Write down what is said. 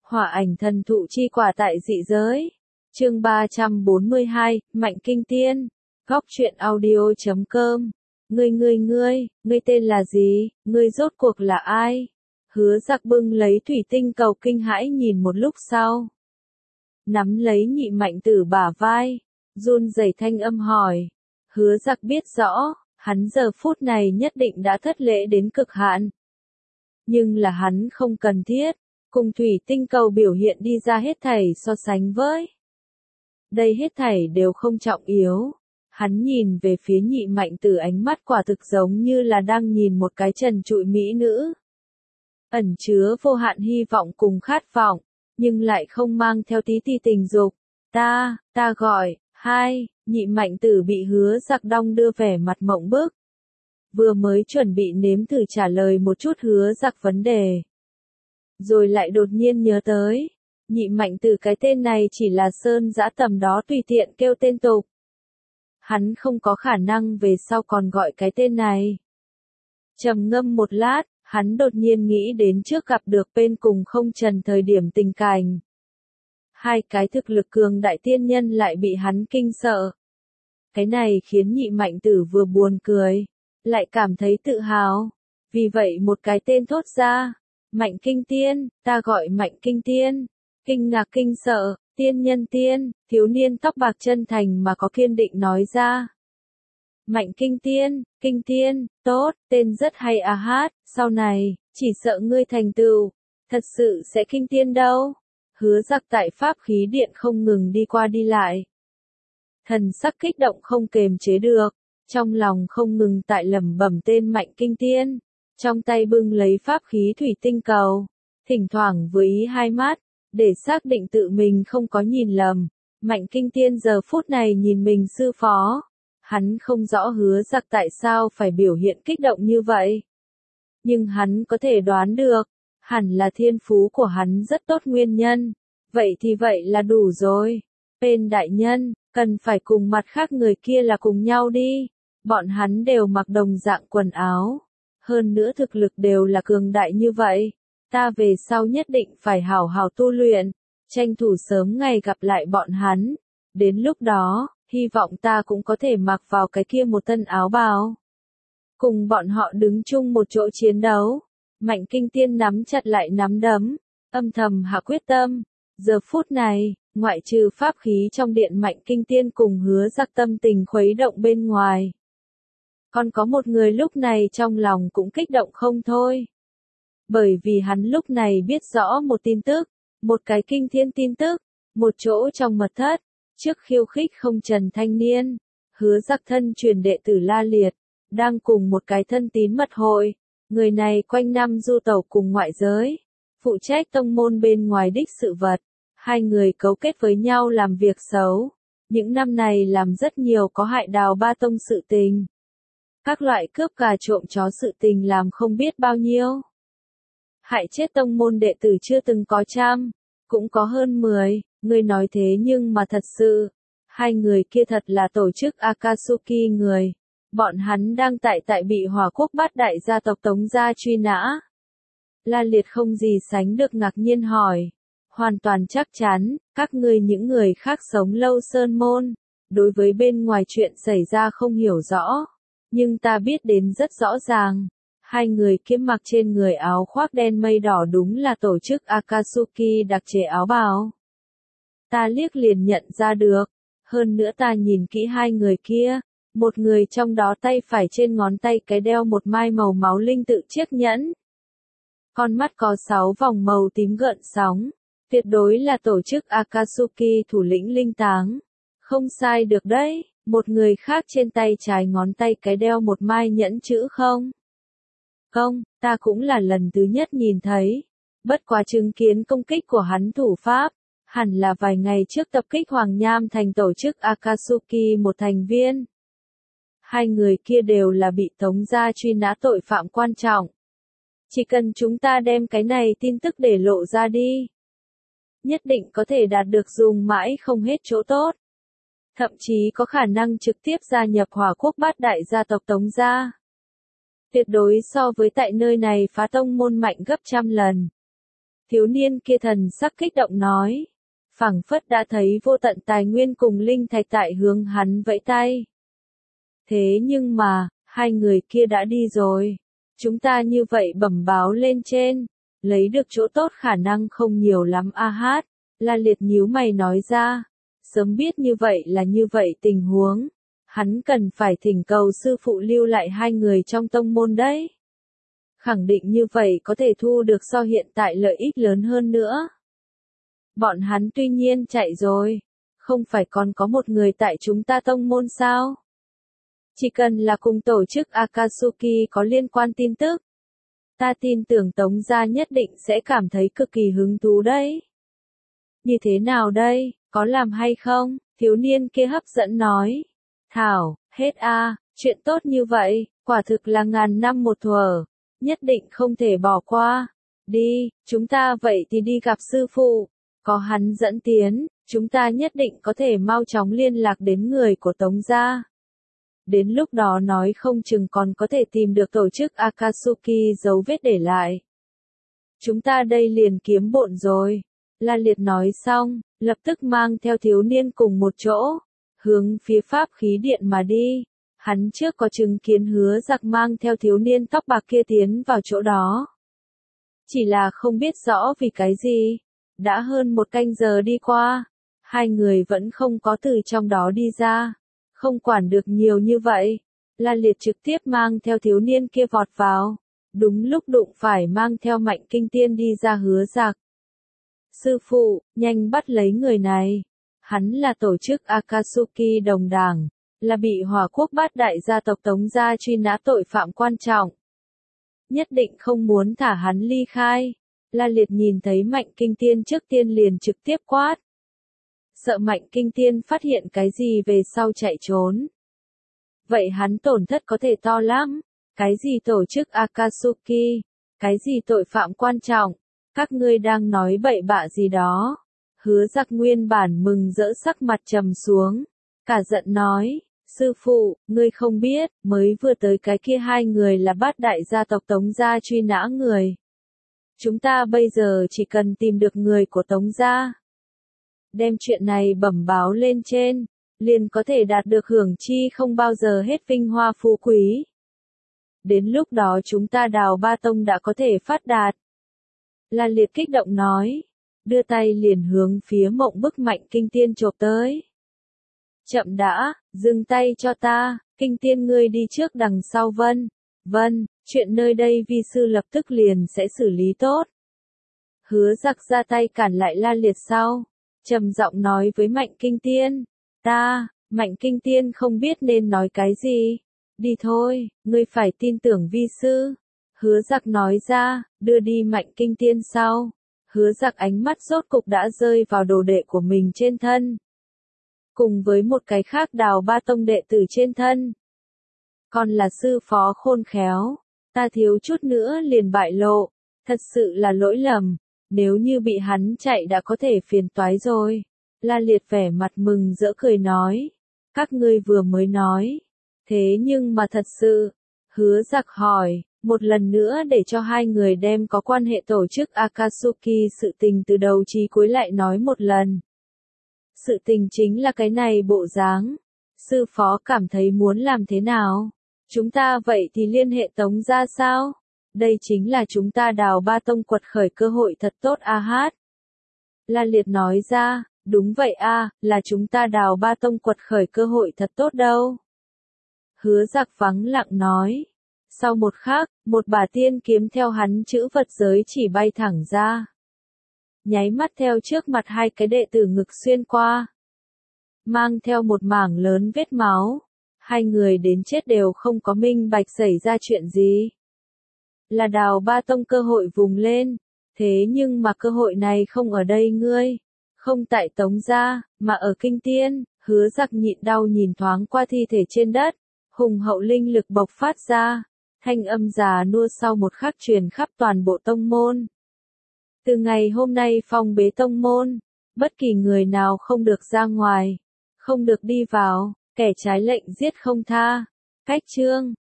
Hỏa ảnh thần thụ chi quả tại dị giới. Chương 342, Mạnh Kinh Tiên. Góc truyện audio.com. Ngươi tên là gì? Ngươi rốt cuộc là ai? Hứa Giặc bưng lấy thủy tinh cầu kinh hãi nhìn một lúc sau. Nắm lấy Nhị Mạnh Tử bả vai, run rẩy thanh âm hỏi. Hứa Giặc biết rõ, hắn giờ phút này nhất định đã thất lễ đến cực hạn. Nhưng là hắn không cần thiết, cùng thủy tinh cầu biểu hiện đi ra hết thảy so sánh với. Đây hết thảy đều không trọng yếu. Hắn nhìn về phía Nhị Mạnh Tử, ánh mắt quả thực giống như là đang nhìn một cái trần trụi mỹ nữ. Ẩn chứa vô hạn hy vọng cùng khát vọng, nhưng lại không mang theo tí ti tình dục. Ta gọi, Nhị Mạnh Tử bị Hứa Giặc đong đưa vẻ mặt mộng bức. Vừa mới chuẩn bị nếm thử trả lời một chút Hứa Giặc vấn đề. Rồi lại đột nhiên nhớ tới, Nhị Mạnh Tử cái tên này chỉ là Sơn Dã tầm đó tùy tiện kêu tên tục. Hắn không có khả năng về sau còn gọi cái tên này. Trầm ngâm một lát, hắn đột nhiên nghĩ đến trước gặp được bên cùng không trần thời điểm tình cảnh. Hai cái thực lực cường đại tiên nhân lại bị hắn kinh sợ. Cái này khiến Nhị Mạnh Tử vừa buồn cười, lại cảm thấy tự hào. Vì vậy một cái tên thốt ra, Mạnh Kinh Tiên, ta gọi Mạnh Kinh Tiên. Kinh ngạc kinh sợ, tiên nhân tiên, thiếu niên tóc bạc chân thành mà có kiên định nói ra. Mạnh Kinh Tiên, tốt, tên rất hay à hát, sau này, chỉ sợ ngươi thành tựu, thật sự sẽ kinh tiên đâu. Hứa Giặc tại pháp khí điện không ngừng đi qua đi lại. Thần sắc kích động không kềm chế được, trong lòng không ngừng tại lẩm bẩm tên Mạnh Kinh Tiên, trong tay bưng lấy pháp khí thủy tinh cầu, thỉnh thoảng với ý hai mắt, để xác định tự mình không có nhìn lầm. Mạnh Kinh Tiên giờ phút này nhìn mình sư phó. Hắn không rõ Hứa Giặc tại sao phải biểu hiện kích động như vậy. Nhưng hắn có thể đoán được, hẳn là thiên phú của hắn rất tốt nguyên nhân. Vậy thì vậy là đủ rồi. Bên đại nhân, cần phải cùng mặt khác người kia là cùng nhau đi. Bọn hắn đều mặc đồng dạng quần áo. Hơn nữa thực lực đều là cường đại như vậy. Ta về sau nhất định phải hảo hảo tu luyện, tranh thủ sớm ngày gặp lại bọn hắn. Đến lúc đó, hy vọng ta cũng có thể mặc vào cái kia một thân áo bào. Cùng bọn họ đứng chung một chỗ chiến đấu. Mạnh Kinh Tiên nắm chặt lại nắm đấm, âm thầm hạ quyết tâm. Giờ phút này, ngoại trừ pháp khí trong điện Mạnh Kinh Tiên cùng Hứa Giặc tâm tình khuấy động bên ngoài. Còn có một người lúc này trong lòng cũng kích động không thôi. Bởi vì hắn lúc này biết rõ một tin tức, một cái kinh thiên tin tức, một chỗ trong mật thất, trước khiêu khích không trần thanh niên, Hứa Giặc thân truyền đệ tử La Liệt, đang cùng một cái thân tín mật hội, người này quanh năm du tẩu cùng ngoại giới, phụ trách tông môn bên ngoài đích sự vật, hai người cấu kết với nhau làm việc xấu, những năm này làm rất nhiều có hại Đào Ba Tông sự tình. Các loại cướp gà trộm chó sự tình làm không biết bao nhiêu. Hại chết tông môn đệ tử chưa từng có trăm, cũng có hơn 10, người nói thế nhưng mà thật sự, hai người kia thật là tổ chức Akatsuki người, bọn hắn đang tại bị Hỏa Quốc Bát Đại gia tộc Tống gia truy nã. La Liệt không gì sánh được ngạc nhiên hỏi, hoàn toàn chắc chắn, các ngươi những người khác sống lâu sơn môn, đối với bên ngoài chuyện xảy ra không hiểu rõ, nhưng ta biết đến rất rõ ràng. Hai người kia mặc trên người áo khoác đen mây đỏ đúng là tổ chức Akatsuki đặc chế áo bào. Ta liếc liền nhận ra được, hơn nữa ta nhìn kỹ hai người kia, một người trong đó tay phải trên ngón tay cái đeo một mai màu máu linh tự chiếc nhẫn. Con mắt có 6 vòng màu tím gợn sóng, tuyệt đối là tổ chức Akatsuki thủ lĩnh linh táng. Không sai được đấy, một người khác trên tay trái ngón tay cái đeo một mai nhẫn chữ không. Ta cũng là lần thứ nhất nhìn thấy. Bất quá chứng kiến công kích của hắn thủ pháp, hẳn là vài ngày trước tập kích Hoàng Nham thành tổ chức Akatsuki một thành viên. Hai người kia đều là bị Tống gia truy nã tội phạm quan trọng. Chỉ cần chúng ta đem cái này tin tức để lộ ra đi, nhất định có thể đạt được dùng mãi không hết chỗ tốt. Thậm chí có khả năng trực tiếp gia nhập Hỏa Quốc Bát Đại gia tộc Tống gia. Tuyệt đối so với tại nơi này phá tông môn mạnh gấp trăm lần. Thiếu niên kia thần sắc kích động nói. Phảng phất đã thấy vô tận tài nguyên cùng linh thạch tại hướng hắn vẫy tay. Thế nhưng mà, hai người kia đã đi rồi. Chúng ta như vậy bẩm báo lên trên, lấy được chỗ tốt khả năng không nhiều lắm a hát. La Liệt nhíu mày nói ra. Sớm biết như vậy là như vậy tình huống. Hắn cần phải thỉnh cầu sư phụ lưu lại hai người trong tông môn đấy. Khẳng định như vậy có thể thu được so hiện tại lợi ích lớn hơn nữa. Bọn hắn tuy nhiên chạy rồi, không phải còn có một người tại chúng ta tông môn sao? Chỉ cần là cùng tổ chức Akatsuki có liên quan tin tức. Ta tin tưởng Tống gia nhất định sẽ cảm thấy cực kỳ hứng thú đấy. Như thế nào đây, có làm hay không? Thiếu niên kia hấp dẫn nói. Thảo, hết a, chuyện tốt như vậy, quả thực là ngàn năm một thuở, nhất định không thể bỏ qua. Đi, chúng ta vậy thì đi gặp sư phụ, có hắn dẫn tiến, chúng ta nhất định có thể mau chóng liên lạc đến người của Tống gia. Đến lúc đó nói không chừng còn có thể tìm được tổ chức Akatsuki dấu vết để lại. Chúng ta đây liền kiếm bộn rồi. La Liệt nói xong, lập tức mang theo thiếu niên cùng một chỗ, hướng phía pháp khí điện mà đi. Hắn trước có chứng kiến Hứa Giặc mang theo thiếu niên tóc bạc kia tiến vào chỗ đó. Chỉ là không biết rõ vì cái gì. Đã hơn một canh giờ đi qua, hai người vẫn không có từ trong đó đi ra. Không quản được nhiều như vậy, La Liệt trực tiếp mang theo thiếu niên kia vọt vào. Đúng lúc đụng phải mang theo Mạnh Kinh Tiên đi ra Hứa Giặc. Sư phụ, nhanh bắt lấy người này. Hắn là tổ chức Akatsuki đồng đảng, là bị Hỏa Quốc Bát đại gia tộc Tống gia truy nã tội phạm quan trọng. Nhất định không muốn thả hắn ly khai. La Liệt nhìn thấy Mạnh Kinh Tiên trước tiên liền trực tiếp quát. Sợ Mạnh Kinh Tiên phát hiện cái gì về sau chạy trốn. Vậy hắn tổn thất có thể to lắm. Cái gì tổ chức Akatsuki? Cái gì tội phạm quan trọng? Các ngươi đang nói bậy bạ gì đó? Hứa Giặc nguyên bản mừng rỡ sắc mặt trầm xuống. Cả giận nói, sư phụ, ngươi không biết, mới vừa tới cái kia hai người là Bát đại gia tộc Tống gia truy nã người. Chúng ta bây giờ chỉ cần tìm được người của Tống gia. Đem chuyện này bẩm báo lên trên, liền có thể đạt được hưởng chi không bao giờ hết vinh hoa phú quý. Đến lúc đó chúng ta Đào Ba Tông đã có thể phát đạt. La Liệt kích động nói, đưa tay liền hướng phía Mộng Bức Mạnh Kinh Tiên chộp tới. Chậm đã, dừng tay cho ta, Kinh Tiên ngươi đi trước đằng sau Vân, chuyện nơi đây vi sư lập tức liền sẽ xử lý tốt. Hứa Giặc ra tay cản lại La Liệt sau, trầm giọng nói với Mạnh Kinh Tiên, Mạnh Kinh Tiên không biết nên nói cái gì. Đi thôi, ngươi phải tin tưởng vi sư. Hứa Giặc nói ra, đưa đi Mạnh Kinh Tiên sau. Hứa Giặc ánh mắt rốt cục đã rơi vào đồ đệ của mình trên thân. Cùng với một cái khác Đào Ba Tông đệ tử trên thân. Còn là sư phó khôn khéo. Ta thiếu chút nữa liền bại lộ. Thật sự là lỗi lầm. Nếu như bị hắn chạy đã có thể phiền toái rồi. La Liệt vẻ mặt mừng rỡ cười nói. Các ngươi vừa mới nói. Thế nhưng mà thật sự. Hứa Giặc hỏi. Một lần nữa để cho hai người đem có quan hệ tổ chức Akatsuki sự tình từ đầu chí cuối lại nói một lần. Sự tình chính là cái này bộ dáng. Sư phó cảm thấy muốn làm thế nào? Chúng ta vậy thì liên hệ Tống gia sao? Đây chính là chúng ta Đào Ba Tông quật khởi cơ hội thật tốt a hát. La Liệt nói ra, đúng vậy a, là chúng ta Đào Ba Tông quật khởi cơ hội thật tốt đâu. Hứa Giặc vắng lặng nói. Sau một khắc, một bả tiên kiếm theo hắn chữ vật giới chỉ bay thẳng ra. Nháy mắt theo trước mặt hai cái đệ tử ngực xuyên qua. Mang theo một mảng lớn vết máu. Hai người đến chết đều không có minh bạch xảy ra chuyện gì. Là Đào Ba Tông cơ hội vùng lên. Thế nhưng mà cơ hội này không ở đây ngươi. Không tại Tống gia, mà ở Kinh Tiên. Hứa Giặc nhịn đau nhìn thoáng qua thi thể trên đất. Hùng hậu linh lực bộc phát ra. Thanh âm già nua sau một khắc truyền khắp toàn bộ tông môn. Từ ngày hôm nay phong bế tông môn, bất kỳ người nào không được ra ngoài, không được đi vào, kẻ trái lệnh giết không tha. Cách chương